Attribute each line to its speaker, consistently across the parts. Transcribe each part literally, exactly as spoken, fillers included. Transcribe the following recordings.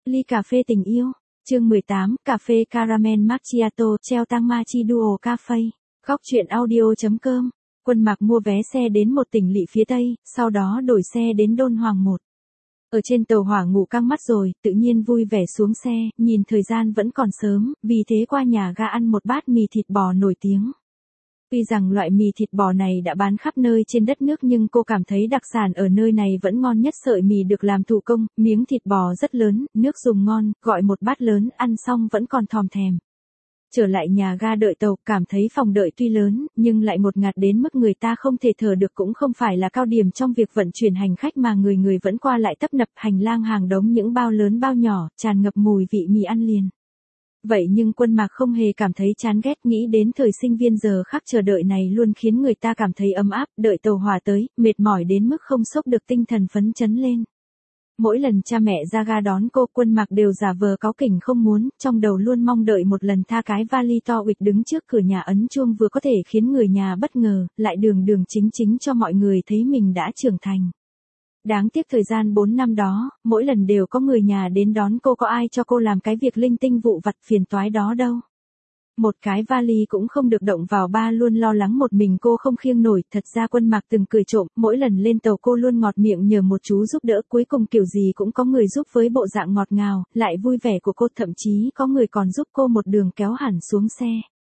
Speaker 1: Ly cà phê tình yêu. Chương mười tám, cà phê caramel macchiato, treo tang machi duo cafe. Góc truyện audio.com. Quân Mạc mua vé xe đến một tỉnh lỵ phía Tây, sau đó đổi xe đến Đôn Hoàng một. Ở trên tàu hỏa ngủ căng mắt rồi, tự nhiên vui vẻ xuống xe, nhìn thời gian vẫn còn sớm, vì thế qua nhà ga ăn một bát mì thịt bò nổi tiếng. Tuy rằng loại mì thịt bò này đã bán khắp nơi trên đất nước nhưng cô cảm thấy đặc sản ở nơi này vẫn ngon nhất, sợi mì được làm thủ công, miếng thịt bò rất lớn, nước dùng ngon, gọi một bát lớn, ăn xong vẫn còn thòm thèm. Trở lại nhà ga đợi tàu, cảm thấy phòng đợi tuy lớn, nhưng lại ngột ngạt đến mức người ta không thể thở được, cũng không phải là cao điểm trong việc vận chuyển hành khách mà người người vẫn qua lại tấp nập, hành lang hàng đống những bao lớn bao nhỏ, tràn ngập mùi vị mì ăn liền. Vậy nhưng Quân Mạc không hề cảm thấy chán ghét, nghĩ đến thời sinh viên giờ khắc chờ đợi này luôn khiến người ta cảm thấy ấm áp, đợi tàu hỏa tới, mệt mỏi đến mức không xốc được tinh thần phấn chấn lên. Mỗi lần cha mẹ ra ga đón cô, Quân Mạc đều giả vờ cáu kỉnh không muốn, trong đầu luôn mong đợi một lần tha cái vali to uịch đứng trước cửa nhà ấn chuông, vừa có thể khiến người nhà bất ngờ, lại đường đường chính chính cho mọi người thấy mình đã trưởng thành. Đáng tiếc thời gian bốn năm đó, mỗi lần đều có người nhà đến đón cô, có ai cho cô làm cái việc linh tinh vụn vặt phiền toái đó đâu. Một cái vali cũng không được động vào, ba luôn lo lắng một mình cô không khiêng nổi. Thật ra Quân Mạc từng cười trộm, mỗi lần lên tàu cô luôn ngọt miệng nhờ một chú giúp đỡ, cuối cùng kiểu gì cũng có người giúp, với bộ dạng ngọt ngào, lại vui vẻ của cô, thậm chí có người còn giúp cô một đường kéo hẳn xuống xe.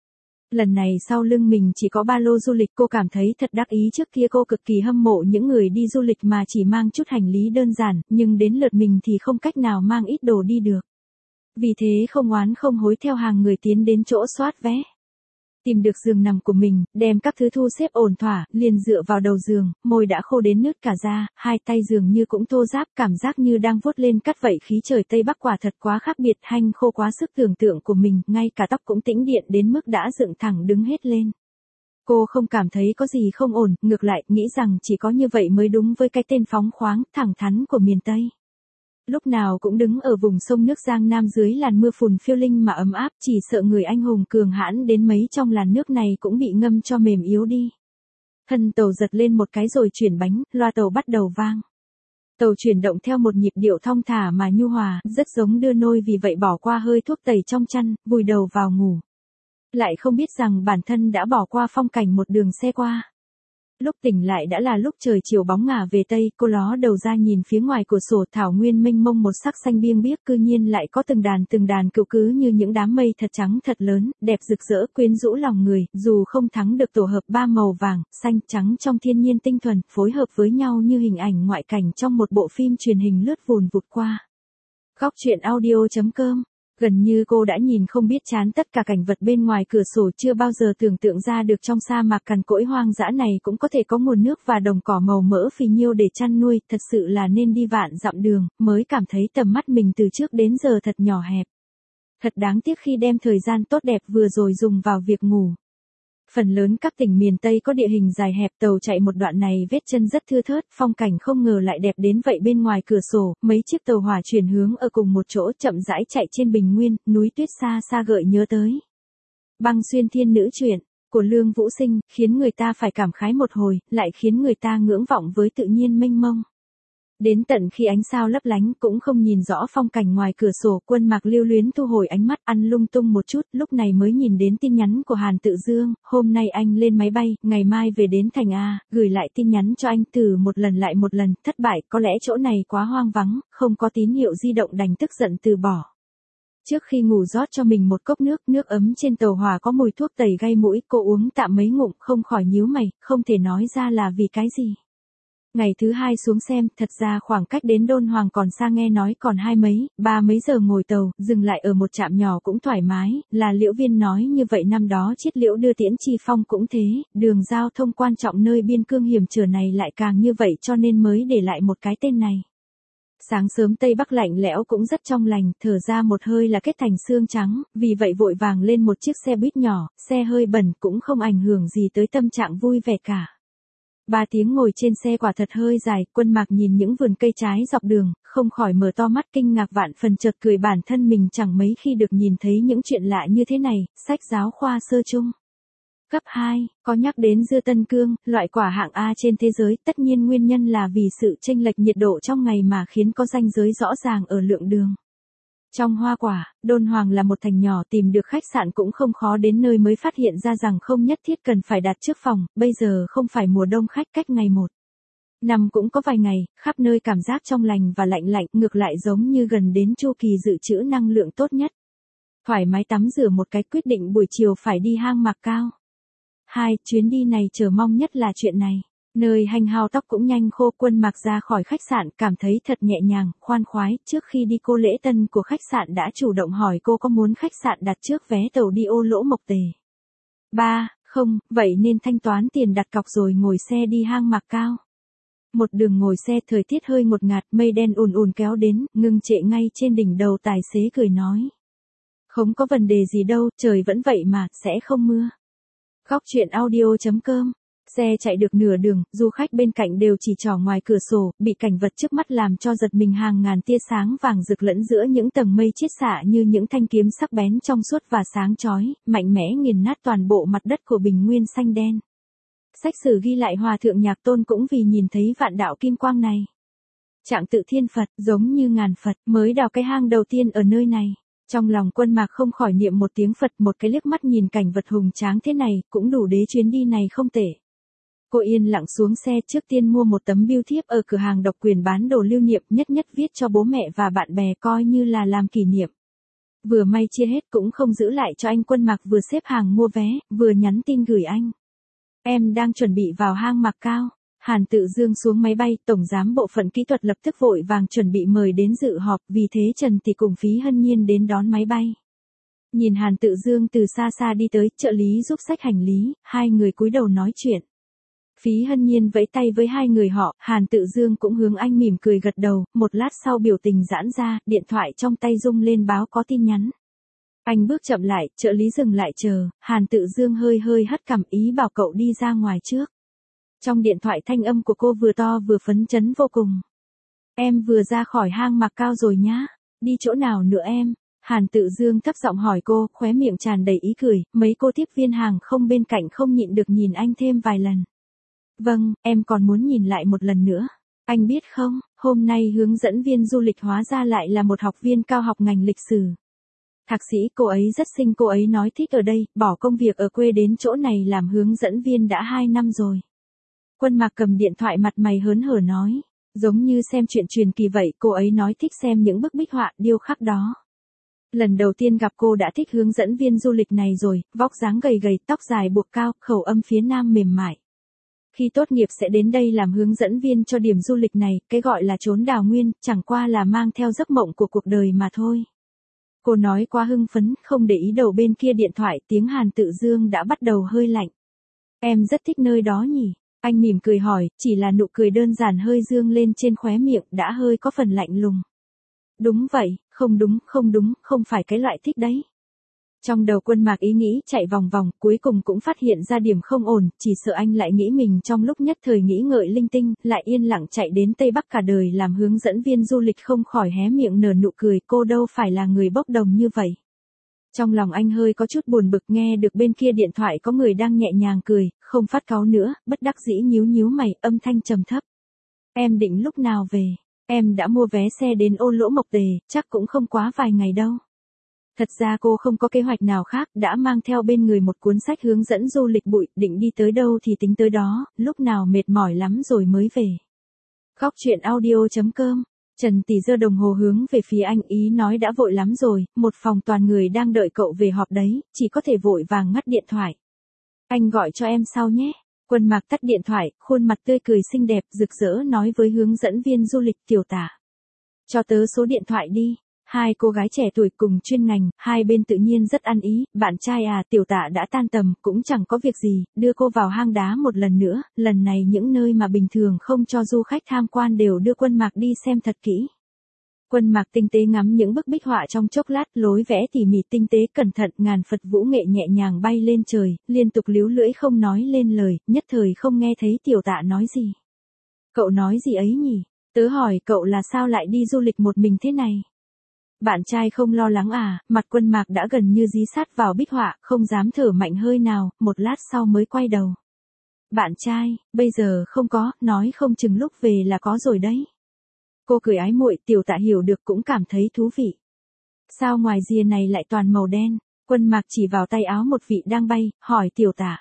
Speaker 1: Lần này sau lưng mình chỉ có ba lô du lịch, cô cảm thấy thật đắc ý. Trước kia cô cực kỳ hâm mộ những người đi du lịch mà chỉ mang chút hành lý đơn giản, nhưng đến lượt mình thì không cách nào mang ít đồ đi được. Vì thế không oán không hối theo hàng người tiến đến chỗ soát vé. Tìm được giường nằm của mình, đem các thứ thu xếp ổn thỏa, liền dựa vào đầu giường, môi đã khô đến nứt cả da, hai tay dường như cũng thô ráp, cảm giác như đang vuốt lên cắt vậy. Khí trời Tây Bắc quả thật quá khác biệt, hanh khô quá sức tưởng tượng của mình, ngay cả tóc cũng tĩnh điện đến mức đã dựng thẳng đứng hết lên. Cô không cảm thấy có gì không ổn, ngược lại, nghĩ rằng chỉ có như vậy mới đúng với cái tên phóng khoáng, thẳng thắn của miền Tây. Lúc nào cũng đứng ở vùng sông nước Giang Nam dưới làn mưa phùn phiêu linh mà ấm áp, chỉ sợ người anh hùng cường hãn đến mấy trong làn nước này cũng bị ngâm cho mềm yếu đi. Thân tàu giật lên một cái rồi chuyển bánh, loa tàu bắt đầu vang. Tàu chuyển động theo một nhịp điệu thong thả mà nhu hòa, rất giống đưa nôi, vì vậy bỏ qua hơi thuốc tẩy trong chăn, vùi đầu vào ngủ. Lại không biết rằng bản thân đã bỏ qua phong cảnh một đường xe qua. Lúc tỉnh lại đã là lúc trời chiều bóng ngả về Tây, cô ló đầu ra nhìn phía ngoài cửa sổ, thảo nguyên mênh mông một sắc xanh biêng biếc, cư nhiên lại có từng đàn từng đàn cừu cứ như những đám mây thật trắng thật lớn, đẹp rực rỡ quyến rũ lòng người, dù không thắng được tổ hợp ba màu vàng, xanh, trắng trong thiên nhiên tinh thuần, phối hợp với nhau như hình ảnh ngoại cảnh trong một bộ phim truyền hình lướt vùn vụt qua. Góc truyện audio.com. Gần như cô đã nhìn không biết chán tất cả cảnh vật bên ngoài cửa sổ, chưa bao giờ tưởng tượng ra được trong sa mạc cằn cỗi hoang dã này cũng có thể có nguồn nước và đồng cỏ màu mỡ phì nhiêu để chăn nuôi, thật sự là nên đi vạn dặm đường, mới cảm thấy tầm mắt mình từ trước đến giờ thật nhỏ hẹp. Thật đáng tiếc khi đem thời gian tốt đẹp vừa rồi dùng vào việc ngủ. Phần lớn các tỉnh miền Tây có địa hình dài hẹp, tàu chạy một đoạn này vết chân rất thưa thớt, phong cảnh không ngờ lại đẹp đến vậy. Bên ngoài cửa sổ, mấy chiếc tàu hỏa chuyển hướng ở cùng một chỗ, chậm rãi chạy trên bình nguyên, núi tuyết xa xa gợi nhớ tới Băng Xuyên Thiên Nữ truyện của Lương Vũ Sinh, khiến người ta phải cảm khái một hồi, lại khiến người ta ngưỡng vọng với tự nhiên mênh mông. Đến tận khi ánh sao lấp lánh cũng không nhìn rõ phong cảnh ngoài cửa sổ, Quân Mạc lưu luyến thu hồi ánh mắt, ăn lung tung một chút, lúc này mới nhìn đến tin nhắn của Hàn Tự Dương. Hôm nay anh lên máy bay, ngày mai về đến thành A, gửi lại tin nhắn cho anh, từ một lần lại một lần, thất bại, có lẽ chỗ này quá hoang vắng, không có tín hiệu di động, đành tức giận từ bỏ. Trước khi ngủ rót cho mình một cốc nước, nước ấm trên tàu hỏa có mùi thuốc tẩy gây mũi, cô uống tạm mấy ngụm, không khỏi nhíu mày, không thể nói ra là vì cái gì. Ngày thứ hai xuống xem, thật ra khoảng cách đến Đôn Hoàng còn xa, nghe nói còn hai mấy, ba mấy giờ ngồi tàu, dừng lại ở một trạm nhỏ cũng thoải mái, là Liễu Viên nói như vậy. Năm đó Chiết Liễu đưa Tiễn Chi Phong cũng thế, đường giao thông quan trọng nơi biên cương hiểm trở này lại càng như vậy, cho nên mới để lại một cái tên này. Sáng sớm Tây Bắc lạnh lẽo cũng rất trong lành, thở ra một hơi là kết thành xương trắng, vì vậy vội vàng lên một chiếc xe buýt nhỏ, xe hơi bẩn cũng không ảnh hưởng gì tới tâm trạng vui vẻ cả. Ba tiếng ngồi trên xe quả thật hơi dài, Quân Mạc nhìn những vườn cây trái dọc đường, không khỏi mở to mắt kinh ngạc vạn phần, chợt cười bản thân mình chẳng mấy khi được nhìn thấy những chuyện lạ như thế này. Sách giáo khoa sơ chung cấp hai, có nhắc đến dưa Tân Cương, loại quả hạng A trên thế giới, tất nhiên nguyên nhân là vì sự chênh lệch nhiệt độ trong ngày mà khiến có ranh giới rõ ràng ở lượng đường. Trong Hoa Quả, Đôn Hoàng là một thành nhỏ, tìm được khách sạn cũng không khó, đến nơi mới phát hiện ra rằng không nhất thiết cần phải đặt trước phòng, bây giờ không phải mùa đông, khách cách ngày một năm cũng có vài ngày, khắp nơi cảm giác trong lành và lạnh lạnh, ngược lại giống như gần đến chu kỳ dự trữ năng lượng tốt nhất. Thoải mái tắm rửa một cái, quyết định buổi chiều phải đi hang Mạc Cao. Hai, chuyến đi này chờ mong nhất là chuyện này. Nơi hanh hao tóc cũng nhanh khô, Quân Mạc ra khỏi khách sạn, cảm thấy thật nhẹ nhàng, khoan khoái, trước khi đi cô lễ tân của khách sạn đã chủ động hỏi cô có muốn khách sạn đặt trước vé tàu đi Ô Lỗ Mộc Tề. Ba, không, vậy nên thanh toán tiền đặt cọc rồi ngồi xe đi hang Mạc Cao. Một đường ngồi xe, thời tiết hơi ngột ngạt, mây đen ùn ùn kéo đến, ngưng trệ ngay trên đỉnh đầu, tài xế cười nói. Không có vấn đề gì đâu, trời vẫn vậy mà, sẽ không mưa. Góc truyện audio chấm com. Xe chạy được nửa đường, du khách bên cạnh đều chỉ trỏ ngoài cửa sổ, bị cảnh vật trước mắt làm cho giật mình, hàng ngàn tia sáng vàng rực lẫn giữa những tầng mây chiết xạ như những thanh kiếm sắc bén trong suốt và sáng chói, mạnh mẽ nghiền nát toàn bộ mặt đất của bình nguyên xanh đen. Sách sử ghi lại Hòa thượng Nhạc Tôn cũng vì nhìn thấy vạn đạo kim quang này. Trạng tự thiên Phật, giống như ngàn Phật, mới đào cái hang đầu tiên ở nơi này. Trong lòng Quân Mạc không khỏi niệm một tiếng Phật, một cái liếc mắt nhìn cảnh vật hùng tráng thế này, cũng đủ để chuyến đi này không tệ. Cô yên lặng xuống xe, trước tiên mua một tấm bưu thiếp ở cửa hàng độc quyền bán đồ lưu niệm, nhất nhất viết cho bố mẹ và bạn bè coi như là làm kỷ niệm. Vừa may chia hết cũng không giữ lại cho anh. Quân Mạc vừa xếp hàng mua vé, vừa nhắn tin gửi anh. Em đang chuẩn bị vào hang Mạc Cao. Hàn Tự Dương xuống máy bay, tổng giám bộ phận kỹ thuật lập tức vội vàng chuẩn bị mời đến dự họp, vì thế Trần Tỷ cùng Phí Hân Nhiên đến đón máy bay. Nhìn Hàn Tự Dương từ xa xa đi tới, trợ lý giúp xách hành lý, hai người cúi đầu nói chuyện. Phí Hân Nhiên vẫy tay với hai người họ, Hàn Tự Dương cũng hướng anh mỉm cười gật đầu, một lát sau biểu tình giãn ra, điện thoại trong tay rung lên báo có tin nhắn. Anh bước chậm lại, trợ lý dừng lại chờ, Hàn Tự Dương hơi hơi hất cằm, ý bảo cậu đi ra ngoài trước. Trong điện thoại thanh âm của cô vừa to vừa phấn chấn vô cùng. Em vừa ra khỏi hang Mạc Cao rồi nhá, đi chỗ nào nữa em? Hàn Tự Dương thấp giọng hỏi cô, khóe miệng tràn đầy ý cười, mấy cô tiếp viên hàng không bên cạnh không nhịn được nhìn anh thêm vài lần. Vâng, em còn muốn nhìn lại một lần nữa. Anh biết không, hôm nay hướng dẫn viên du lịch hóa ra lại là một học viên cao học ngành lịch sử. Thạc sĩ, cô ấy rất xinh, cô ấy nói thích ở đây, bỏ công việc ở quê đến chỗ này làm hướng dẫn viên đã hai năm rồi. Quân Mạc cầm điện thoại, mặt mày hớn hở nói, giống như xem chuyện truyền kỳ vậy, cô ấy nói thích xem những bức bích họa, điêu khắc đó. Lần đầu tiên gặp cô đã thích hướng dẫn viên du lịch này rồi, vóc dáng gầy gầy, tóc dài buộc cao, khẩu âm phía Nam mềm mại. Khi tốt nghiệp sẽ đến đây làm hướng dẫn viên cho điểm du lịch này, cái gọi là trốn đào nguyên, chẳng qua là mang theo giấc mộng của cuộc đời mà thôi. Cô nói quá hưng phấn, không để ý đầu bên kia điện thoại, tiếng Hàn Tự Dương đã bắt đầu hơi lạnh. Em rất thích nơi đó nhỉ? Anh mỉm cười hỏi, chỉ là nụ cười đơn giản hơi dương lên trên khóe miệng, đã hơi có phần lạnh lùng. Đúng vậy, không đúng, không đúng, không phải cái loại thích đấy. Trong đầu Quân Mạc ý nghĩ chạy vòng vòng, cuối cùng cũng phát hiện ra điểm không ổn, chỉ sợ anh lại nghĩ mình trong lúc nhất thời nghĩ ngợi linh tinh, lại yên lặng chạy đến Tây Bắc cả đời làm hướng dẫn viên du lịch, không khỏi hé miệng nở nụ cười, cô đâu phải là người bốc đồng như vậy. Trong lòng anh hơi có chút buồn bực, nghe được bên kia điện thoại có người đang nhẹ nhàng cười, không phát cáu nữa, bất đắc dĩ nhíu nhíu mày, âm thanh trầm thấp. Em định lúc nào về? Em đã mua vé xe đến Ô Lỗ Mộc Tề, chắc cũng không quá vài ngày đâu. Thật ra cô không có kế hoạch nào khác, đã mang theo bên người một cuốn sách hướng dẫn du lịch bụi, định đi tới đâu thì tính tới đó, lúc nào mệt mỏi lắm rồi mới về. Góc truyện audio chấm com. Trần Tỷ giơ đồng hồ hướng về phía anh, ý nói đã vội lắm rồi, một phòng toàn người đang đợi cậu về họp đấy, chỉ có thể vội vàng ngắt điện thoại. Anh gọi cho em sau nhé. Quân Mạc tắt điện thoại, khuôn mặt tươi cười xinh đẹp, rực rỡ nói với hướng dẫn viên du lịch, Tiểu Tả. Cho tớ số điện thoại đi. Hai cô gái trẻ tuổi cùng chuyên ngành, hai bên tự nhiên rất ăn ý, bạn trai à, Tiểu Tạ đã tan tầm, cũng chẳng có việc gì, đưa cô vào hang đá một lần nữa, lần này những nơi mà bình thường không cho du khách tham quan đều đưa Quân Mạc đi xem thật kỹ. Quân Mạc tinh tế ngắm những bức bích họa trong chốc lát, lối vẽ tỉ mỉ tinh tế cẩn thận, ngàn Phật vũ nghệ nhẹ nhàng bay lên trời, liên tục líu lưỡi không nói lên lời, nhất thời không nghe thấy Tiểu Tạ nói gì. Cậu nói gì ấy nhỉ? Tớ hỏi cậu là sao lại đi du lịch một mình thế này? Bạn trai không lo lắng à? Mặt Quân Mạc đã gần như dí sát vào bích họa, không dám thở mạnh hơi nào, một lát sau mới quay đầu. Bạn trai, bây giờ không có, nói không chừng lúc về là có rồi đấy. Cô cười ái muội, Tiểu Tạ hiểu được cũng cảm thấy thú vị. Sao ngoài rìa này lại toàn màu đen? Quân Mạc chỉ vào tay áo một vị đang bay, hỏi Tiểu Tạ.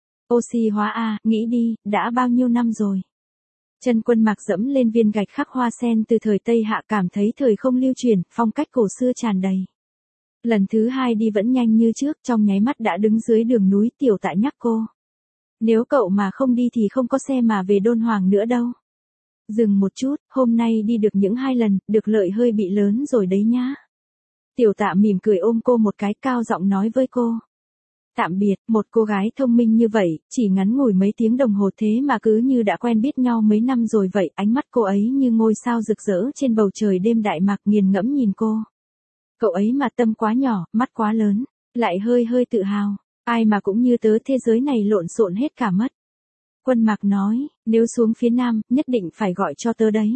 Speaker 1: Oxy hóa a, nghĩ đi, đã bao nhiêu năm rồi. Chân Quân Mạc dẫm lên viên gạch khắc hoa sen từ thời Tây Hạ, cảm thấy thời không lưu truyền, phong cách cổ xưa tràn đầy. Lần thứ hai đi vẫn nhanh như trước, trong nháy mắt đã đứng dưới đường núi. Tiểu Tạ nhắc cô. Nếu cậu mà không đi thì không có xe mà về Đôn Hoàng nữa đâu. Dừng một chút, hôm nay đi được những hai lần, được lợi hơi bị lớn rồi đấy nhá. Tiểu Tạ mỉm cười ôm cô một cái, cao giọng nói với cô. Tạm biệt. Một cô gái thông minh như vậy, chỉ ngắn ngủi mấy tiếng đồng hồ thế mà cứ như đã quen biết nhau mấy năm rồi vậy. Ánh mắt cô ấy như ngôi sao rực rỡ trên bầu trời đêm Đại Mạc, nghiền ngẫm nhìn cô. Cậu ấy mà tâm quá nhỏ, mắt quá lớn, lại hơi hơi tự hào. Ai mà cũng như tớ, thế giới này lộn xộn hết cả mất. Quân Mạc nói, nếu xuống phía Nam, nhất định phải gọi cho tớ đấy.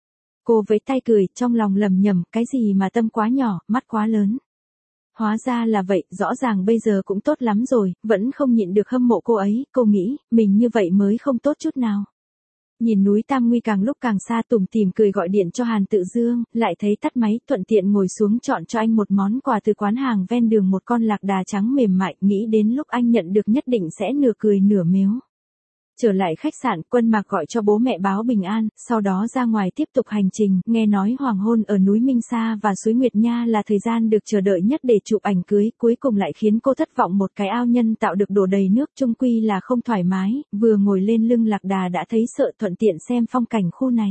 Speaker 1: Cô với tay cười, trong lòng lầm nhầm, cái gì mà tâm quá nhỏ, mắt quá lớn. Hóa ra là vậy, rõ ràng bây giờ cũng tốt lắm rồi, vẫn không nhịn được hâm mộ cô ấy. Cô nghĩ, mình như vậy mới không tốt chút nào. Nhìn núi Tam Nguy càng lúc càng xa, tủm tỉm cười gọi điện cho Hàn Tự Dương, lại thấy tắt máy, thuận tiện ngồi xuống chọn cho anh một món quà từ quán hàng ven đường, một con lạc đà trắng mềm mại, nghĩ đến lúc anh nhận được nhất định sẽ nửa cười nửa mếu. Trở lại khách sạn, Quân Mạc gọi cho bố mẹ báo bình an, sau đó ra ngoài tiếp tục hành trình. Nghe nói hoàng hôn ở núi Minh Sa và suối Nguyệt Nha là thời gian được chờ đợi nhất để chụp ảnh cưới, cuối cùng lại khiến cô thất vọng. Một cái ao nhân tạo được đổ đầy nước, chung quy là không thoải mái, vừa ngồi lên lưng lạc đà đã thấy sợ, thuận tiện xem phong cảnh khu này.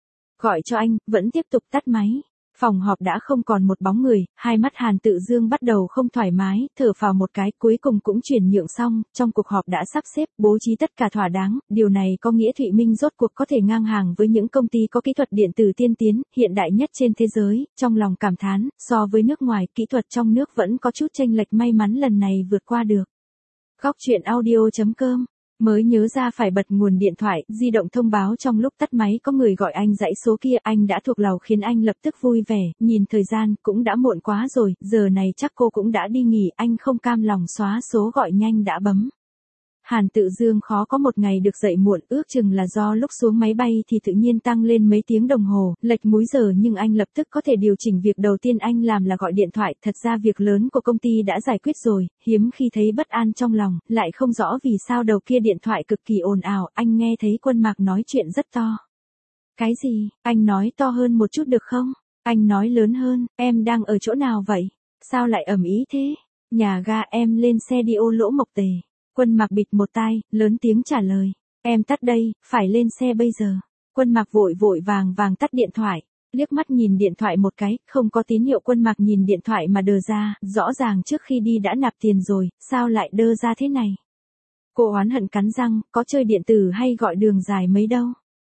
Speaker 1: Gọi cho anh, vẫn tiếp tục tắt máy. Phòng họp đã không còn một bóng người, hai mắt Hàn Tự Dương bắt đầu không thoải mái, thở phào một cái, cuối cùng cũng chuyển nhượng xong. Trong cuộc họp đã sắp xếp, bố trí tất cả thỏa đáng, điều này có nghĩa Thụy Minh rốt cuộc có thể ngang hàng với những công ty có kỹ thuật điện tử tiên tiến, hiện đại nhất trên thế giới. Trong lòng cảm thán, so với nước ngoài, kỹ thuật trong nước vẫn có chút chênh lệch, may mắn lần này vượt qua được. Góc truyện audio chấm com. Mới nhớ ra phải bật nguồn điện thoại, di động thông báo trong lúc tắt máy có người gọi anh dãy số kia, anh đã thuộc lầu khiến anh lập tức vui vẻ, nhìn thời gian, cũng đã muộn quá rồi, giờ này chắc cô cũng đã đi nghỉ, anh không cam lòng xóa số gọi nhanh đã bấm. Hàn Tự Dương khó có một ngày được dậy muộn, ước chừng là do lúc xuống máy bay thì tự nhiên tăng lên mấy tiếng đồng hồ, lệch múi giờ, nhưng anh lập tức có thể điều chỉnh. Việc đầu tiên anh làm là gọi điện thoại, thật ra việc lớn của công ty đã giải quyết rồi, hiếm khi thấy bất an trong lòng, lại không rõ vì sao đầu kia điện thoại cực kỳ ồn ào, anh nghe thấy Quân Mạc nói chuyện rất to. Cái gì? Anh nói to hơn một chút được không? Anh nói lớn hơn, em đang ở chỗ nào vậy? Sao lại ầm ĩ thế? Nhà ga, em lên xe đi Ô Lỗ Mộc Tề. Quân Mạc bịt một tai, lớn tiếng trả lời. Em tắt đây, phải lên xe bây giờ. Quân Mạc vội vội vàng vàng tắt điện thoại. Liếc mắt nhìn điện thoại một cái, không có tín hiệu. Quân Mạc nhìn điện thoại mà đờ ra, rõ ràng trước khi đi đã nạp tiền rồi, sao lại đơ ra thế này? Cô oán hận cắn răng, có chơi điện tử hay gọi đường dài mấy đâu.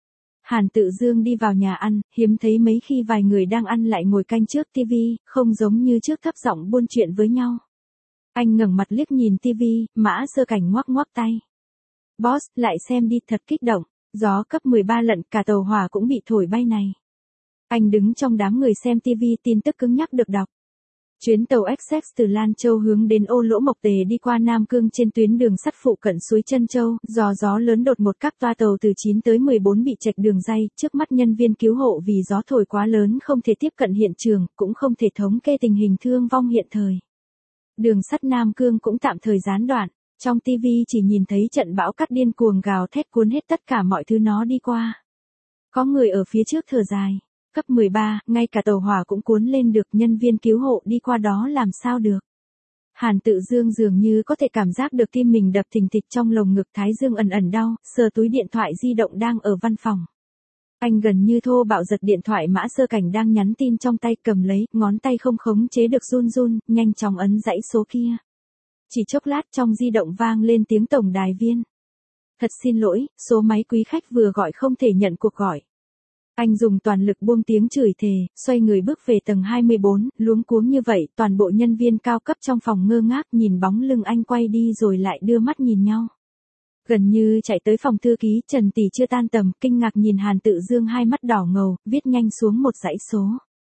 Speaker 1: Hàn Tự Dương đi vào nhà ăn, hiếm thấy mấy khi vài người đang ăn lại ngồi canh trước tivi, không giống như trước thấp giọng buôn chuyện với nhau. Anh ngẩng mặt liếc nhìn tivi, Mã Sơ Cảnh ngoắc ngoắc tay. Boss, lại xem đi, thật kích động. Gió cấp mười ba lận, cả tàu hỏa cũng bị thổi bay này. Anh đứng trong đám người xem tivi, tin tức cứng nhắc được đọc. Chuyến tàu Essex từ Lan Châu hướng đến Ô Lỗ Mộc Tề đi qua Nam Cương trên tuyến đường sắt phụ cận suối Trân Châu, do gió lớn đột ngột các toa tàu từ chín tới mười bốn bị chệch đường ray, trước mắt nhân viên cứu hộ vì gió thổi quá lớn không thể tiếp cận hiện trường, cũng không thể thống kê tình hình thương vong hiện thời. Đường sắt Nam Cương cũng tạm thời gián đoạn, trong tivi chỉ nhìn thấy trận bão cát điên cuồng gào thét cuốn hết tất cả mọi thứ nó đi qua. Có người ở phía trước thở dài, cấp mười ba, ngay cả tàu hỏa cũng cuốn lên được, nhân viên cứu hộ đi qua đó làm sao được. Hàn Tự Dương dường như có thể cảm giác được tim mình đập thình thịch trong lồng ngực, thái dương ẩn ẩn đau, sờ túi điện thoại di động đang ở văn phòng. Anh gần như thô bạo giật điện thoại Mã Sơ Cảnh đang nhắn tin trong tay, cầm lấy, ngón tay không khống chế được run run, nhanh chóng ấn dãy số kia. Chỉ chốc lát trong di động vang lên tiếng tổng đài viên. Thật xin lỗi, số máy quý khách vừa gọi không thể nhận cuộc gọi. Anh dùng toàn lực buông tiếng chửi thề, xoay người bước về tầng hai mươi bốn, luống cuống như vậy, toàn bộ nhân viên cao cấp trong phòng ngơ ngác nhìn bóng lưng anh quay đi rồi lại đưa mắt nhìn nhau. Gần như chạy tới phòng thư ký, Trần Tỷ chưa tan tầm, kinh ngạc nhìn Hàn Tự Dương, hai mắt đỏ ngầu, viết nhanh xuống một dãy số.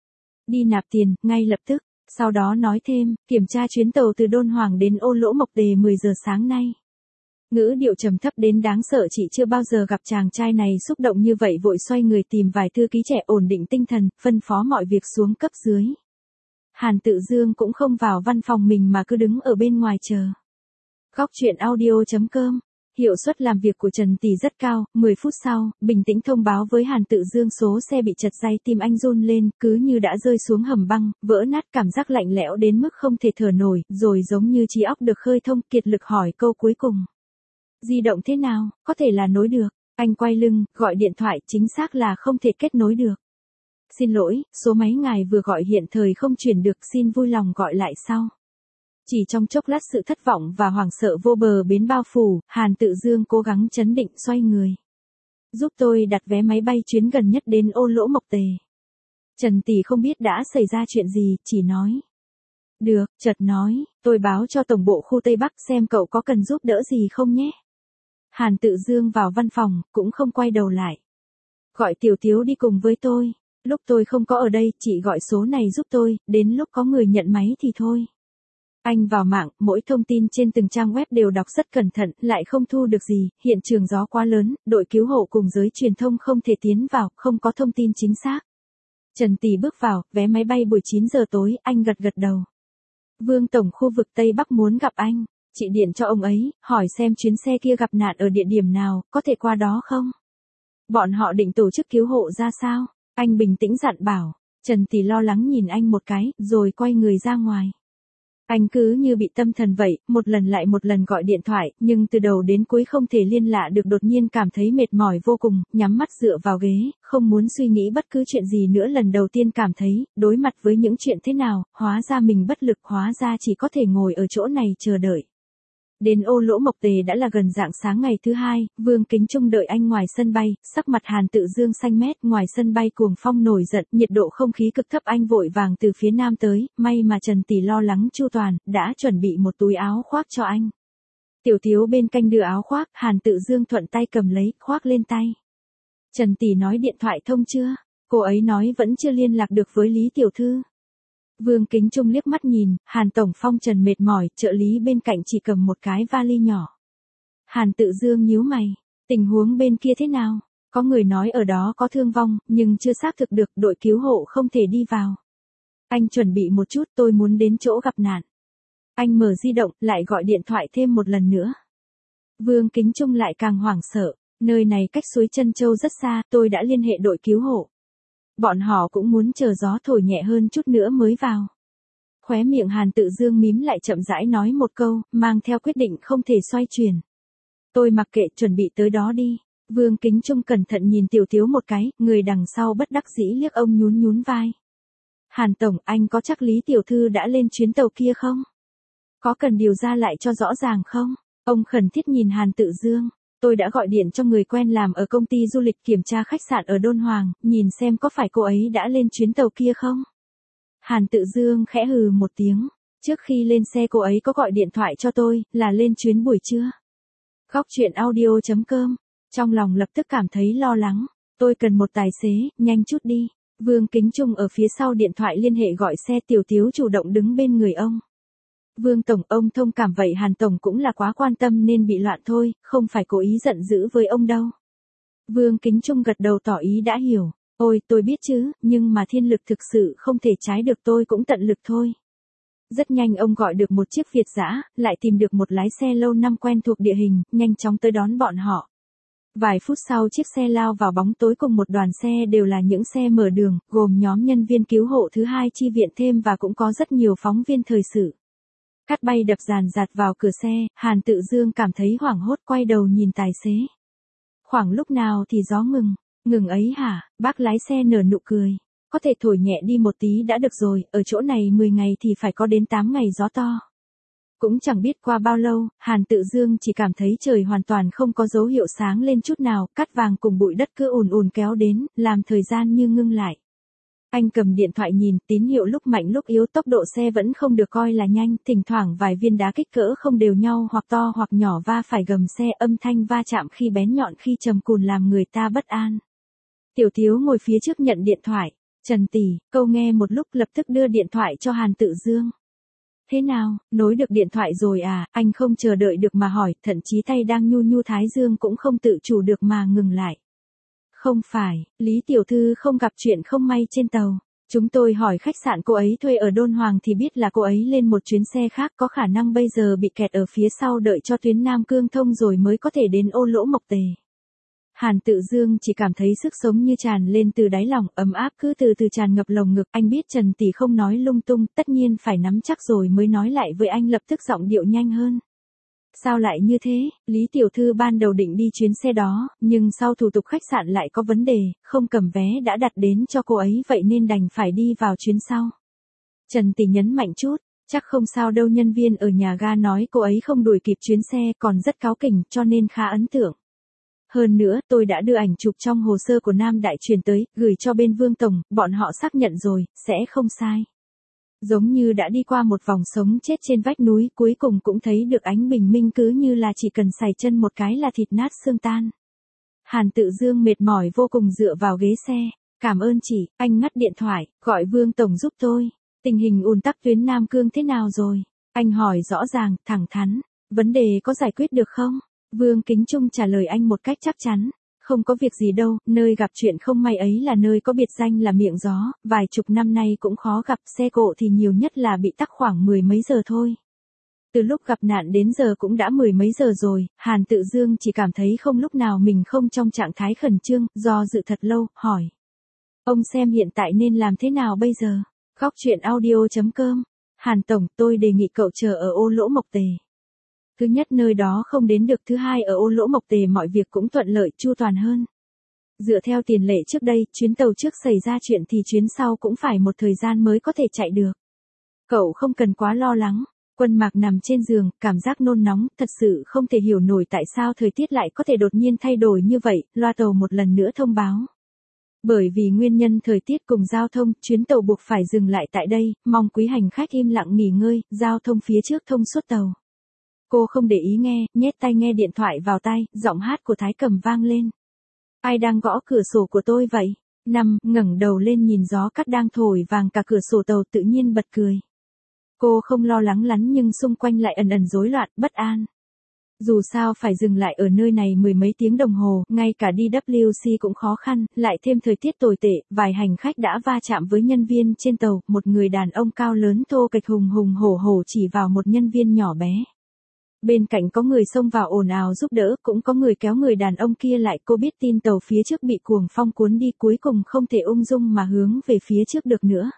Speaker 1: Đi nạp tiền, ngay lập tức, sau đó nói thêm, kiểm tra chuyến tàu từ Đôn Hoàng đến Ô Lỗ Mộc Tề mười giờ sáng nay. Ngữ điệu trầm thấp đến đáng sợ, chị chưa bao giờ gặp chàng trai này xúc động như vậy, vội xoay người tìm vài thư ký trẻ ổn định tinh thần, phân phó mọi việc xuống cấp dưới. Hàn Tự Dương cũng không vào văn phòng mình mà cứ đứng ở bên ngoài chờ. Góc truyện audio chấm com. Hiệu suất làm việc của Trần Tỷ rất cao, mười phút sau, bình tĩnh thông báo với Hàn Tự Dương số xe bị chật day, tim anh run lên, cứ như đã rơi xuống hầm băng, vỡ nát, cảm giác lạnh lẽo đến mức không thể thở nổi, rồi giống như trí óc được khơi thông, kiệt lực hỏi câu cuối cùng. Di động thế nào, có thể là nối được. Anh quay lưng, gọi điện thoại, chính xác là không thể kết nối được. Xin lỗi, số máy ngài vừa gọi hiện thời không chuyển được, xin vui lòng gọi lại sau. Chỉ trong chốc lát sự thất vọng và hoảng sợ vô bờ bến bao phủ, Hàn Tự Dương cố gắng trấn định xoay người. Giúp tôi đặt vé máy bay chuyến gần nhất đến Ô Lỗ Mộc Tề. Trần Tỷ không biết đã xảy ra chuyện gì, chỉ nói. Được, chợt nói, tôi báo cho tổng bộ khu Tây Bắc xem cậu có cần giúp đỡ gì không nhé. Hàn Tự Dương vào văn phòng, cũng không quay đầu lại. Gọi Tiểu Tiếu đi cùng với tôi. Lúc tôi không có ở đây, chị gọi số này giúp tôi, đến lúc có người nhận máy thì thôi. Anh vào mạng, mỗi thông tin trên từng trang web đều đọc rất cẩn thận, lại không thu được gì, hiện trường gió quá lớn, đội cứu hộ cùng giới truyền thông không thể tiến vào, không có thông tin chính xác. Trần Tỷ bước vào, vé máy bay buổi chín giờ tối, anh gật gật đầu. Vương Tổng khu vực Tây Bắc muốn gặp anh, chị điện cho ông ấy, hỏi xem chuyến xe kia gặp nạn ở địa điểm nào, có thể qua đó không? Bọn họ định tổ chức cứu hộ ra sao? Anh bình tĩnh dặn bảo. Trần Tỷ lo lắng nhìn anh một cái, rồi quay người ra ngoài. Anh cứ như bị tâm thần vậy, một lần lại một lần gọi điện thoại, nhưng từ đầu đến cuối không thể liên lạc được, đột nhiên cảm thấy mệt mỏi vô cùng, nhắm mắt dựa vào ghế, không muốn suy nghĩ bất cứ chuyện gì nữa. Lần đầu tiên cảm thấy, đối mặt với những chuyện thế nào, hóa ra mình bất lực, hóa ra chỉ có thể ngồi ở chỗ này chờ đợi. Đến Ô Lỗ Mộc Tề đã là gần rạng sáng ngày thứ hai, Vương Kính Trung đợi anh ngoài sân bay, sắc mặt Hàn Tự Dương xanh mét, ngoài sân bay cuồng phong nổi giận, nhiệt độ không khí cực thấp, anh vội vàng từ phía nam tới, may mà Trần Tỷ lo lắng chu toàn, đã chuẩn bị một túi áo khoác cho anh. Tiểu Tiếu bên cạnh đưa áo khoác, Hàn Tự Dương thuận tay cầm lấy, khoác lên tay. Trần Tỷ nói điện thoại thông chưa? Cô ấy nói vẫn chưa liên lạc được với Lý Tiểu Thư. Vương Kính Trung liếc mắt nhìn, Hàn Tổng phong trần mệt mỏi, trợ lý bên cạnh chỉ cầm một cái vali nhỏ. Hàn Tự Dương nhíu mày, tình huống bên kia thế nào? Có người nói ở đó có thương vong, nhưng chưa xác thực được, đội cứu hộ không thể đi vào. Anh chuẩn bị một chút, tôi muốn đến chỗ gặp nạn. Anh mở di động, lại gọi điện thoại thêm một lần nữa. Vương Kính Trung lại càng hoảng sợ, nơi này cách suối Trân Châu rất xa, tôi đã liên hệ đội cứu hộ. Bọn họ cũng muốn chờ gió thổi nhẹ hơn chút nữa mới vào. Khóe miệng Hàn Tự Dương mím lại, chậm rãi nói một câu, mang theo quyết định không thể xoay chuyển. Tôi mặc kệ, chuẩn bị tới đó đi. Vương Kính Trung cẩn thận nhìn Tiểu Tiếu một cái, người đằng sau bất đắc dĩ liếc ông, nhún nhún vai. Hàn Tổng, anh có chắc Lý Tiểu Thư đã lên chuyến tàu kia không? Có cần điều ra lại cho rõ ràng không? Ông khẩn thiết nhìn Hàn Tự Dương. Tôi đã gọi điện cho người quen làm ở công ty du lịch kiểm tra khách sạn ở Đôn Hoàng, nhìn xem có phải cô ấy đã lên chuyến tàu kia không? Hàn Tự Dương khẽ hừ một tiếng. Trước khi lên xe cô ấy có gọi điện thoại cho tôi, là lên chuyến buổi trưa. Góc truyện audio chấm com. Trong lòng lập tức cảm thấy lo lắng. Tôi cần một tài xế, nhanh chút đi. Vương Kính Trung ở phía sau điện thoại liên hệ gọi xe. Tiểu Tiếu chủ động đứng bên người ông. Vương Tổng, ông thông cảm vậy, Hàn Tổng cũng là quá quan tâm nên bị loạn thôi, không phải cố ý giận dữ với ông đâu. Vương Kính Trung gật đầu tỏ ý đã hiểu. Ôi, tôi biết chứ, nhưng mà thiên lực thực sự không thể trái được, tôi cũng tận lực thôi. Rất nhanh ông gọi được một chiếc Việt dã, lại tìm được một lái xe lâu năm quen thuộc địa hình, nhanh chóng tới đón bọn họ. Vài phút sau chiếc xe lao vào bóng tối cùng một đoàn xe đều là những xe mở đường, gồm nhóm nhân viên cứu hộ thứ hai chi viện thêm và cũng có rất nhiều phóng viên thời sự. Cát bay đập dàn dạt vào cửa xe, Hàn Tự Dương cảm thấy hoảng hốt, quay đầu nhìn tài xế. Khoảng lúc nào thì gió ngừng, ngừng ấy hả? Bác lái xe nở nụ cười. Có thể thổi nhẹ đi một tí đã được rồi, ở chỗ này mười ngày thì phải có đến tám ngày gió to. Cũng chẳng biết qua bao lâu, Hàn Tự Dương chỉ cảm thấy trời hoàn toàn không có dấu hiệu sáng lên chút nào, cát vàng cùng bụi đất cứ ùn ùn kéo đến, làm thời gian như ngưng lại. Anh cầm điện thoại nhìn, tín hiệu lúc mạnh lúc yếu, tốc độ xe vẫn không được coi là nhanh, thỉnh thoảng vài viên đá kích cỡ không đều nhau hoặc to hoặc nhỏ va phải gầm xe, âm thanh va chạm khi bén nhọn khi trầm cùn làm người ta bất an. Tiểu Tiếu ngồi phía trước nhận điện thoại. Trần Tỷ, câu nghe một lúc lập tức đưa điện thoại cho Hàn Tự Dương. Thế nào, nối được điện thoại rồi à? Anh không chờ đợi được mà hỏi, thậm chí tay đang nhu nhu thái dương cũng không tự chủ được mà ngừng lại. Không phải, Lý Tiểu Thư không gặp chuyện không may trên tàu. Chúng tôi hỏi khách sạn cô ấy thuê ở Đôn Hoàng thì biết là cô ấy lên một chuyến xe khác, có khả năng bây giờ bị kẹt ở phía sau đợi cho tuyến Nam Cương thông rồi mới có thể đến Ô Lỗ Mộc Tề. Hàn Tự Dương chỉ cảm thấy sức sống như tràn lên từ đáy lòng, ấm áp cứ từ từ tràn ngập lồng ngực. Anh biết Trần tỷ không nói lung tung, tất nhiên phải nắm chắc rồi mới nói lại với anh, lập tức giọng điệu nhanh hơn. Sao lại như thế, Lý tiểu thư ban đầu định đi chuyến xe đó, nhưng sau thủ tục khách sạn lại có vấn đề, không cầm vé đã đặt đến cho cô ấy vậy nên đành phải đi vào chuyến sau. Trần tỷ nhấn mạnh chút, chắc không sao đâu, nhân viên ở nhà ga nói cô ấy không đuổi kịp chuyến xe, còn rất cáu kỉnh cho nên khá ấn tượng. Hơn nữa, tôi đã đưa ảnh chụp trong hồ sơ của Nam Đại truyền tới, gửi cho bên Vương Tổng, bọn họ xác nhận rồi, sẽ không sai. Giống như đã đi qua một vòng sống chết trên vách núi, cuối cùng cũng thấy được ánh bình minh, cứ như là chỉ cần sải chân một cái là thịt nát xương tan. Hàn Tự Dương mệt mỏi vô cùng dựa vào ghế xe. Cảm ơn chị, anh ngắt điện thoại, gọi Vương Tổng giúp tôi. Tình hình ùn tắc tuyến Nam Cương thế nào rồi? Anh hỏi rõ ràng, thẳng thắn. Vấn đề có giải quyết được không? Vương Kính Trung trả lời anh một cách chắc chắn. Không có việc gì đâu, nơi gặp chuyện không may ấy là nơi có biệt danh là miệng gió, vài chục năm nay cũng khó gặp, xe cộ thì nhiều nhất là bị tắc khoảng mười mấy giờ thôi. Từ lúc gặp nạn đến giờ cũng đã mười mấy giờ rồi, Hàn Tự Dương chỉ cảm thấy không lúc nào mình không trong trạng thái khẩn trương, do dự thật lâu, hỏi. Ông xem hiện tại nên làm thế nào bây giờ? Góc chuyện audio chấm com. Hàn Tổng, tôi đề nghị cậu chờ ở Ô Lỗ Mộc Tề. Thứ nhất nơi đó không đến được, thứ hai ở Ô Lỗ Mộc Tề mọi việc cũng thuận lợi, chu toàn hơn. Dựa theo tiền lệ trước đây, chuyến tàu trước xảy ra chuyện thì chuyến sau cũng phải một thời gian mới có thể chạy được. Cậu không cần quá lo lắng. Quân Mạc nằm trên giường, cảm giác nôn nóng, thật sự không thể hiểu nổi tại sao thời tiết lại có thể đột nhiên thay đổi như vậy, loa tàu một lần nữa thông báo. Bởi vì nguyên nhân thời tiết cùng giao thông, chuyến tàu buộc phải dừng lại tại đây, mong quý hành khách im lặng nghỉ ngơi, giao thông phía trước thông suốt tàu. Cô không để ý nghe, nhét tai nghe điện thoại vào tai, giọng hát của Thái Cầm vang lên. Ai đang gõ cửa sổ của tôi vậy? Năm, ngẩng đầu lên nhìn gió cát đang thổi vàng cả cửa sổ tàu, tự nhiên bật cười. Cô không lo lắng lắm nhưng xung quanh lại ẩn ẩn rối loạn, bất an. Dù sao phải dừng lại ở nơi này mười mấy tiếng đồng hồ, ngay cả đi vê kép xê cũng khó khăn, lại thêm thời tiết tồi tệ, vài hành khách đã va chạm với nhân viên trên tàu, một người đàn ông cao lớn thô kệch hùng hùng hổ hổ chỉ vào một nhân viên nhỏ bé. Bên cạnh có người xông vào ồn ào giúp đỡ, cũng có người kéo người đàn ông kia lại, cô biết tin tàu phía trước bị cuồng phong cuốn đi, cuối cùng không thể ung dung mà hướng về phía trước được nữa.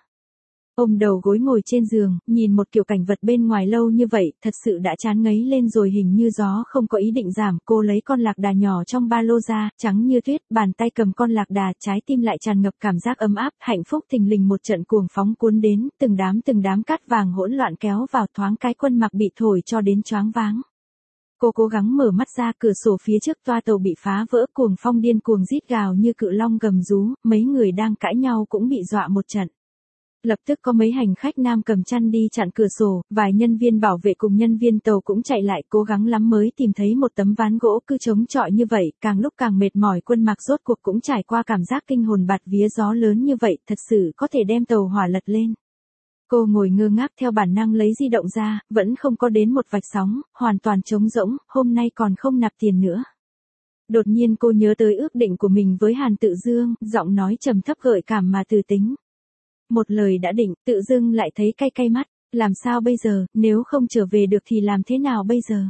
Speaker 1: Ôm đầu gối ngồi trên giường, nhìn một kiểu cảnh vật bên ngoài lâu như vậy, thật sự đã chán ngấy lên rồi, hình như gió không có ý định giảm, cô lấy con lạc đà nhỏ trong ba lô ra, trắng như tuyết, bàn tay cầm con lạc đà, trái tim lại tràn ngập cảm giác ấm áp, hạnh phúc thình lình một trận cuồng phóng cuốn đến, từng đám từng đám cát vàng hỗn loạn kéo vào, thoáng cái Quân Mặc bị thổi cho đến choáng váng. Cô cố gắng mở mắt ra, cửa sổ phía trước toa tàu bị phá vỡ, cuồng phong điên cuồng rít gào như cự long gầm rú, mấy người đang cãi nhau cũng bị dọa một trận. Lập tức có mấy hành khách nam cầm chăn đi chặn cửa sổ, vài nhân viên bảo vệ cùng nhân viên tàu cũng chạy lại, cố gắng lắm mới tìm thấy một tấm ván gỗ, cứ chống chọi như vậy, càng lúc càng mệt mỏi. Quân Mặc rốt cuộc cũng trải qua cảm giác kinh hồn bạt vía, gió lớn như vậy, thật sự có thể đem tàu hỏa lật lên. Cô ngồi ngơ ngác, theo bản năng lấy di động ra, vẫn không có đến một vạch sóng, hoàn toàn trống rỗng, hôm nay còn không nạp tiền nữa. Đột nhiên cô nhớ tới ước định của mình với Hàn Tự Dương, giọng nói trầm thấp gợi cảm mà từ tính. Một lời đã định, tự dưng lại thấy cay cay mắt, làm sao bây giờ, nếu không trở về được thì làm thế nào bây giờ?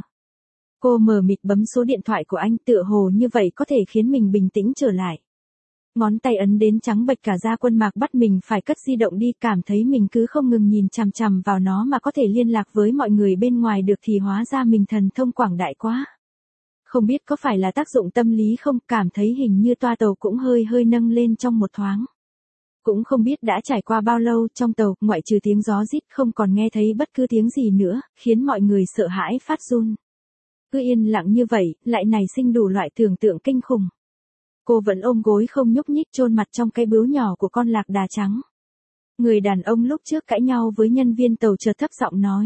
Speaker 1: Cô mờ mịt bấm số điện thoại của anh, tựa hồ như vậy có thể khiến mình bình tĩnh trở lại. Ngón tay ấn đến trắng bệch cả da. Quân Mạc bắt mình phải cất di động đi, cảm thấy mình cứ không ngừng nhìn chằm chằm vào nó mà có thể liên lạc với mọi người bên ngoài được thì hóa ra mình thần thông quảng đại quá. Không biết có phải là tác dụng tâm lý không, cảm thấy hình như toa tàu cũng hơi hơi nâng lên trong một thoáng. Cũng không biết đã trải qua bao lâu, trong tàu, ngoại trừ tiếng gió rít không còn nghe thấy bất cứ tiếng gì nữa, khiến mọi người sợ hãi phát run. Cứ yên lặng như vậy, lại nảy sinh đủ loại tưởng tượng kinh khủng. Cô vẫn ôm gối không nhúc nhích, chôn mặt trong cái bướu nhỏ của con lạc đà trắng. Người đàn ông lúc trước cãi nhau với nhân viên tàu chợt thấp giọng nói.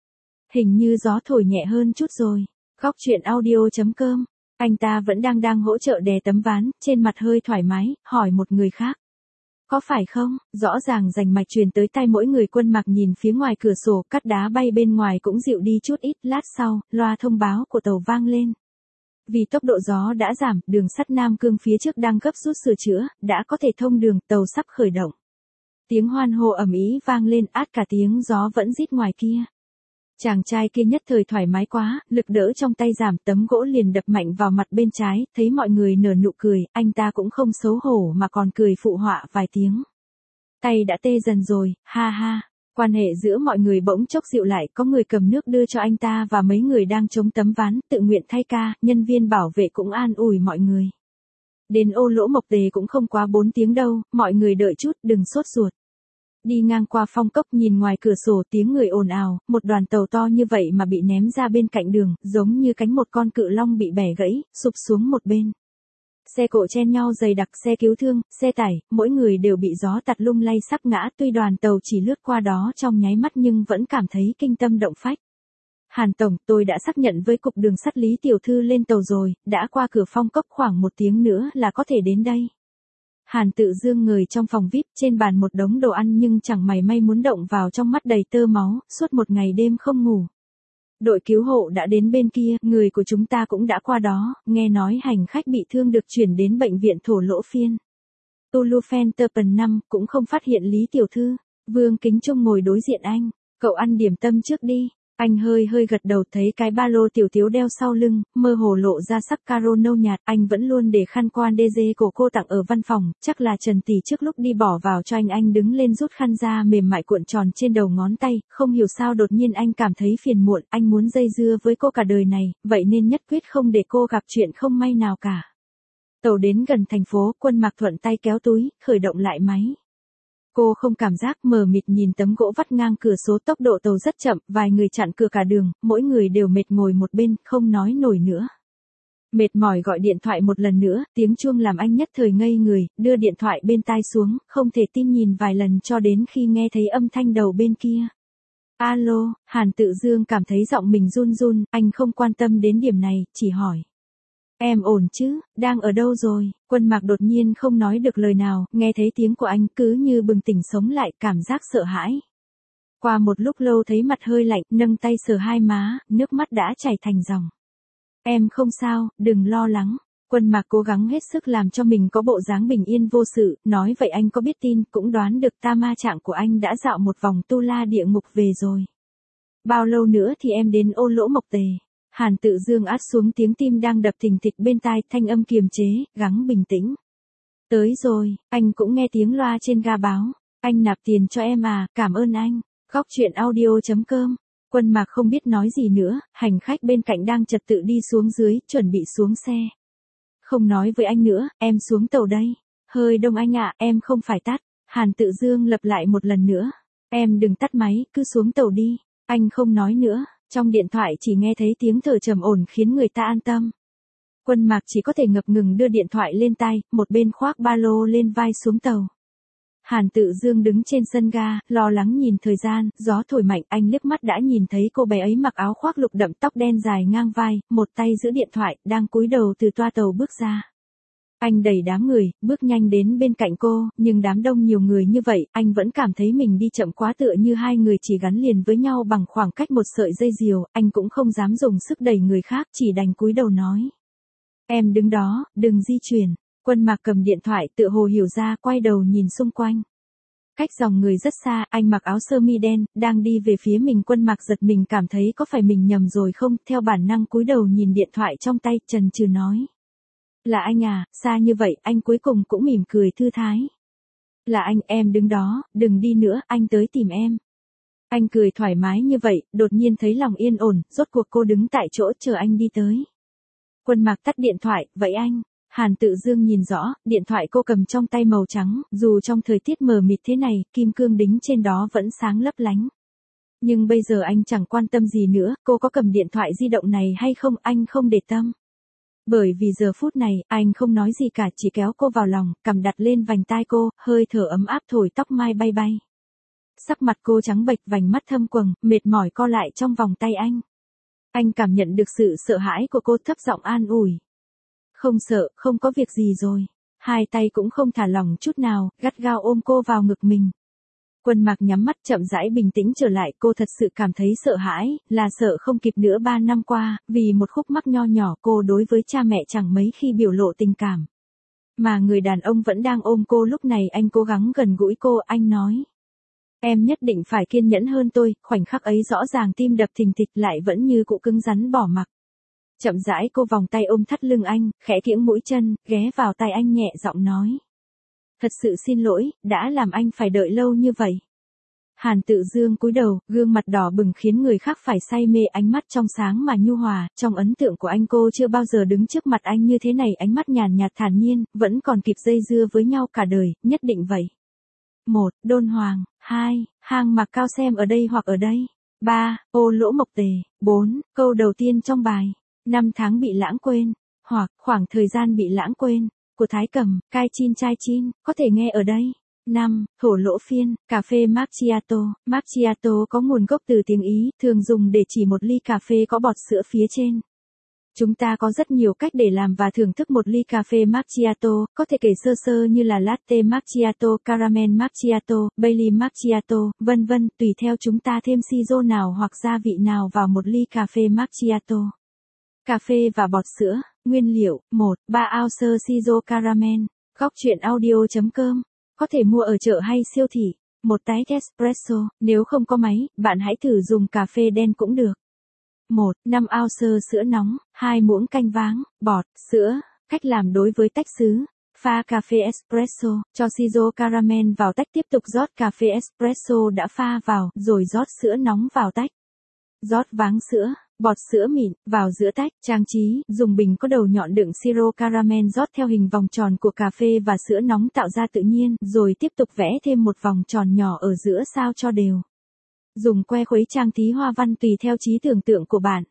Speaker 1: Hình như gió thổi nhẹ hơn chút rồi. Góc chuyện audio chấm com. Anh ta vẫn đang đang hỗ trợ đè tấm ván, trên mặt hơi thoải mái, hỏi một người khác. Có phải không? Rõ ràng rành mạch truyền tới tai mỗi người. Quân Mặc nhìn phía ngoài cửa sổ, cát đá bay bên ngoài cũng dịu đi chút ít, lát sau, loa thông báo của tàu vang lên. Vì tốc độ gió đã giảm, đường sắt Nam Cương phía trước đang gấp rút sửa chữa, đã có thể thông đường, tàu sắp khởi động. Tiếng hoan hô ầm ĩ vang lên át cả tiếng gió vẫn rít ngoài kia. Chàng trai kia nhất thời thoải mái quá, lực đỡ trong tay giảm, tấm gỗ liền đập mạnh vào mặt bên trái, thấy mọi người nở nụ cười, anh ta cũng không xấu hổ mà còn cười phụ họa vài tiếng. Tay đã tê dần rồi, ha ha. Quan hệ giữa mọi người bỗng chốc dịu lại, có người cầm nước đưa cho anh ta và mấy người đang chống tấm ván, tự nguyện thay ca, nhân viên bảo vệ cũng an ủi mọi người. Đến Ô Lỗ Mộc Tề cũng không quá bốn tiếng đâu, mọi người đợi chút, đừng sốt ruột. Đi ngang qua Phong Cốc nhìn ngoài cửa sổ tiếng người ồn ào, một đoàn tàu to như vậy mà bị ném ra bên cạnh đường, giống như cánh một con cự long bị bẻ gãy, sụp xuống một bên. Xe cộ chen nhau dày đặc, xe cứu thương, xe tải, mỗi người đều bị gió tạt lung lay sắp ngã, tuy đoàn tàu chỉ lướt qua đó trong nháy mắt nhưng vẫn cảm thấy kinh tâm động phách. Hàn Tổng, tôi đã xác nhận với cục đường sắt Lý Tiểu Thư lên tàu rồi, đã qua cửa Phong Cốc khoảng một tiếng nữa là có thể đến đây. Hàn Tự Dương ngồi trong phòng vi ai pi, trên bàn một đống đồ ăn nhưng chẳng mảy may muốn động vào, trong mắt đầy tơ máu, suốt một ngày đêm không ngủ. Đội cứu hộ đã đến bên kia, người của chúng ta cũng đã qua đó, nghe nói hành khách bị thương được chuyển đến bệnh viện Thổ Lỗ Phiên. Tulufenterpen năm cũng không phát hiện Lý Tiểu Thư. Vương Kính Trung ngồi đối diện anh, cậu ăn điểm tâm trước đi. Anh hơi hơi gật đầu, thấy cái ba lô tiểu thiếu đeo sau lưng, mơ hồ lộ ra sắc caro nâu nhạt, anh vẫn luôn để khăn quan đê dê của cô tặng ở văn phòng, chắc là Trần Tỷ trước lúc đi bỏ vào cho anh. Anh đứng lên rút khăn ra mềm mại cuộn tròn trên đầu ngón tay, không hiểu sao đột nhiên anh cảm thấy phiền muộn, anh muốn dây dưa với cô cả đời này, vậy nên nhất quyết không để cô gặp chuyện không may nào cả. Tàu đến gần thành phố, Quân Mạc thuận tay kéo túi, khởi động lại máy. Cô không cảm giác, mờ mịt nhìn tấm gỗ vắt ngang cửa sổ, tốc độ tàu rất chậm, vài người chặn cửa cả đường, mỗi người đều mệt ngồi một bên, không nói nổi nữa. Mệt mỏi gọi điện thoại một lần nữa, tiếng chuông làm anh nhất thời ngây người, đưa điện thoại bên tai xuống, không thể tin nhìn vài lần cho đến khi nghe thấy âm thanh đầu bên kia. Alo, Hàn Tự Dương cảm thấy giọng mình run run, anh không quan tâm đến điểm này, chỉ hỏi. Em ổn chứ, đang ở đâu rồi? Quân Mạc đột nhiên không nói được lời nào, nghe thấy tiếng của anh cứ như bừng tỉnh sống lại, cảm giác sợ hãi. Qua một lúc lâu thấy mặt hơi lạnh, nâng tay sờ hai má, nước mắt đã chảy thành dòng. Em không sao, đừng lo lắng. Quân Mạc cố gắng hết sức làm cho mình có bộ dáng bình yên vô sự, nói vậy anh có biết tin, cũng đoán được ta ma trạng của anh đã dạo một vòng tu la địa ngục về rồi. Bao lâu nữa thì em đến Ô Lỗ Mộc Tề? Hàn Tự Dương át xuống tiếng tim đang đập thình thịch bên tai, thanh âm kiềm chế, gắng bình tĩnh. Tới rồi, anh cũng nghe tiếng loa trên ga báo. Anh nạp tiền cho em à, cảm ơn anh. Góc chuyện audio chấm com. Quân Mạc không biết nói gì nữa, hành khách bên cạnh đang trật tự đi xuống dưới, chuẩn bị xuống xe. Không nói với anh nữa, em xuống tàu đây. Hơi đông anh ạ, em không phải tắt. Hàn Tự Dương lặp lại một lần nữa. Em đừng tắt máy, cứ xuống tàu đi. Anh không nói nữa. Trong điện thoại chỉ nghe thấy tiếng thở trầm ổn khiến người ta an tâm. Quân Mạc chỉ có thể ngập ngừng đưa điện thoại lên tai, một bên khoác ba lô lên vai xuống tàu. Hàn Tự Dương đứng trên sân ga, lo lắng nhìn thời gian, gió thổi mạnh, anh liếc mắt đã nhìn thấy cô bé ấy mặc áo khoác lục đậm, tóc đen dài ngang vai, một tay giữ điện thoại, đang cúi đầu từ toa tàu bước ra. Anh đẩy đám người, bước nhanh đến bên cạnh cô, nhưng đám đông nhiều người như vậy, anh vẫn cảm thấy mình đi chậm quá, tựa như hai người chỉ gắn liền với nhau bằng khoảng cách một sợi dây diều, anh cũng không dám dùng sức đẩy người khác, chỉ đành cúi đầu nói. Em đứng đó, đừng di chuyển. Quân Mạc cầm điện thoại, tựa hồ hiểu ra, quay đầu nhìn xung quanh. Cách dòng người rất xa, anh mặc áo sơ mi đen, đang đi về phía mình. Quân Mạc giật mình, cảm thấy có phải mình nhầm rồi không, theo bản năng cúi đầu nhìn điện thoại trong tay, chần chừ nói. Là anh à, xa như vậy, anh cuối cùng cũng mỉm cười thư thái. Là anh, em đứng đó, đừng đi nữa, anh tới tìm em. Anh cười thoải mái như vậy, đột nhiên thấy lòng yên ổn, rốt cuộc cô đứng tại chỗ chờ anh đi tới. Quân Mạc tắt điện thoại, vậy anh. Hàn Tự Dương nhìn rõ, điện thoại cô cầm trong tay màu trắng, dù trong thời tiết mờ mịt thế này, kim cương đính trên đó vẫn sáng lấp lánh. Nhưng bây giờ anh chẳng quan tâm gì nữa, cô có cầm điện thoại di động này hay không, anh không để tâm. Bởi vì giờ phút này, anh không nói gì cả, chỉ kéo cô vào lòng, cầm đặt lên vành tai cô, hơi thở ấm áp thổi tóc mai bay bay. Sắc mặt cô trắng bệch, vành mắt thâm quầng, mệt mỏi co lại trong vòng tay anh. Anh cảm nhận được sự sợ hãi của cô, thấp giọng an ủi. Không sợ, không có việc gì rồi. Hai tay cũng không thả lỏng chút nào, gắt gao ôm cô vào ngực mình. Quân Mạc nhắm mắt chậm rãi bình tĩnh trở lại, cô thật sự cảm thấy sợ hãi, là sợ không kịp nữa. Ba năm qua, vì một khúc mắc nho nhỏ cô đối với cha mẹ chẳng mấy khi biểu lộ tình cảm. Mà người đàn ông vẫn đang ôm cô lúc này anh cố gắng gần gũi cô, anh nói. Em nhất định phải kiên nhẫn hơn tôi, khoảnh khắc ấy rõ ràng tim đập thình thịch lại vẫn như cụ cứng rắn bỏ mặc. Chậm rãi cô vòng tay ôm thắt lưng anh, khẽ kiễng mũi chân, ghé vào tai anh nhẹ giọng nói. Thật sự xin lỗi, đã làm anh phải đợi lâu như vậy. Hàn Tự Dương cúi đầu, gương mặt đỏ bừng khiến người khác phải say mê, ánh mắt trong sáng mà nhu hòa, trong ấn tượng của anh cô chưa bao giờ đứng trước mặt anh như thế này, ánh mắt nhàn nhạt thản nhiên, vẫn còn kịp dây dưa với nhau cả đời, nhất định vậy. một. Đôn Hoàng. hai. Hang Mạc Cao xem ở đây hoặc ở đây. ba. Ô Lỗ Mộc Tề. bốn. Câu đầu tiên trong bài. Năm tháng bị lãng quên. Hoặc khoảng thời gian bị lãng quên. Của Thái Cầm, Cai Chin Chai Chin, có thể nghe ở đây. năm. Thổ Lỗ Phiên. Cà phê Macchiato. Macchiato có nguồn gốc từ tiếng Ý, thường dùng để chỉ một ly cà phê có bọt sữa phía trên. Chúng ta có rất nhiều cách để làm và thưởng thức một ly cà phê macchiato, có thể kể sơ sơ như là latte macchiato, caramel macchiato, Bailey macchiato, vân vân, tùy theo chúng ta thêm siro nào hoặc gia vị nào vào một ly cà phê macchiato. Cà phê và bọt sữa, nguyên liệu, một. ba ounce siro caramel, góc truyện audio chấm com, có thể mua ở chợ hay siêu thị. Một tách espresso, nếu không có máy, bạn hãy thử dùng cà phê đen cũng được. một. năm ounce sữa nóng, hai muỗng canh váng, bọt, sữa. Cách làm đối với tách sứ. Pha cà phê espresso, cho siro caramel vào tách, tiếp tục rót cà phê espresso đã pha vào, rồi rót sữa nóng vào tách. Rót váng sữa, bọt sữa mịn, vào giữa tách. Trang trí, dùng bình có đầu nhọn đựng siro caramel rót theo hình vòng tròn của cà phê và sữa nóng tạo ra tự nhiên, rồi tiếp tục vẽ thêm một vòng tròn nhỏ ở giữa sao cho đều. Dùng que khuấy trang tí hoa văn tùy theo trí tưởng tượng của bạn.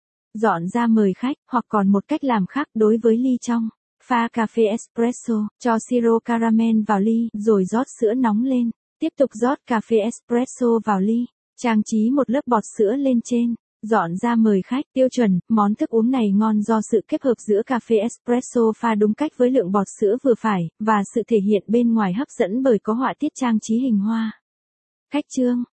Speaker 1: Dọn ra mời khách, hoặc còn một cách làm khác đối với ly trong. Pha cà phê espresso, cho siro caramel vào ly, rồi rót sữa nóng lên. Tiếp tục rót cà phê espresso vào ly. Trang trí một lớp bọt sữa lên trên. Dọn ra mời khách. Tiêu chuẩn, món thức uống này ngon do sự kết hợp giữa cà phê espresso pha đúng cách với lượng bọt sữa vừa phải, và sự thể hiện bên ngoài hấp dẫn bởi có họa tiết trang trí hình hoa. Khách chương.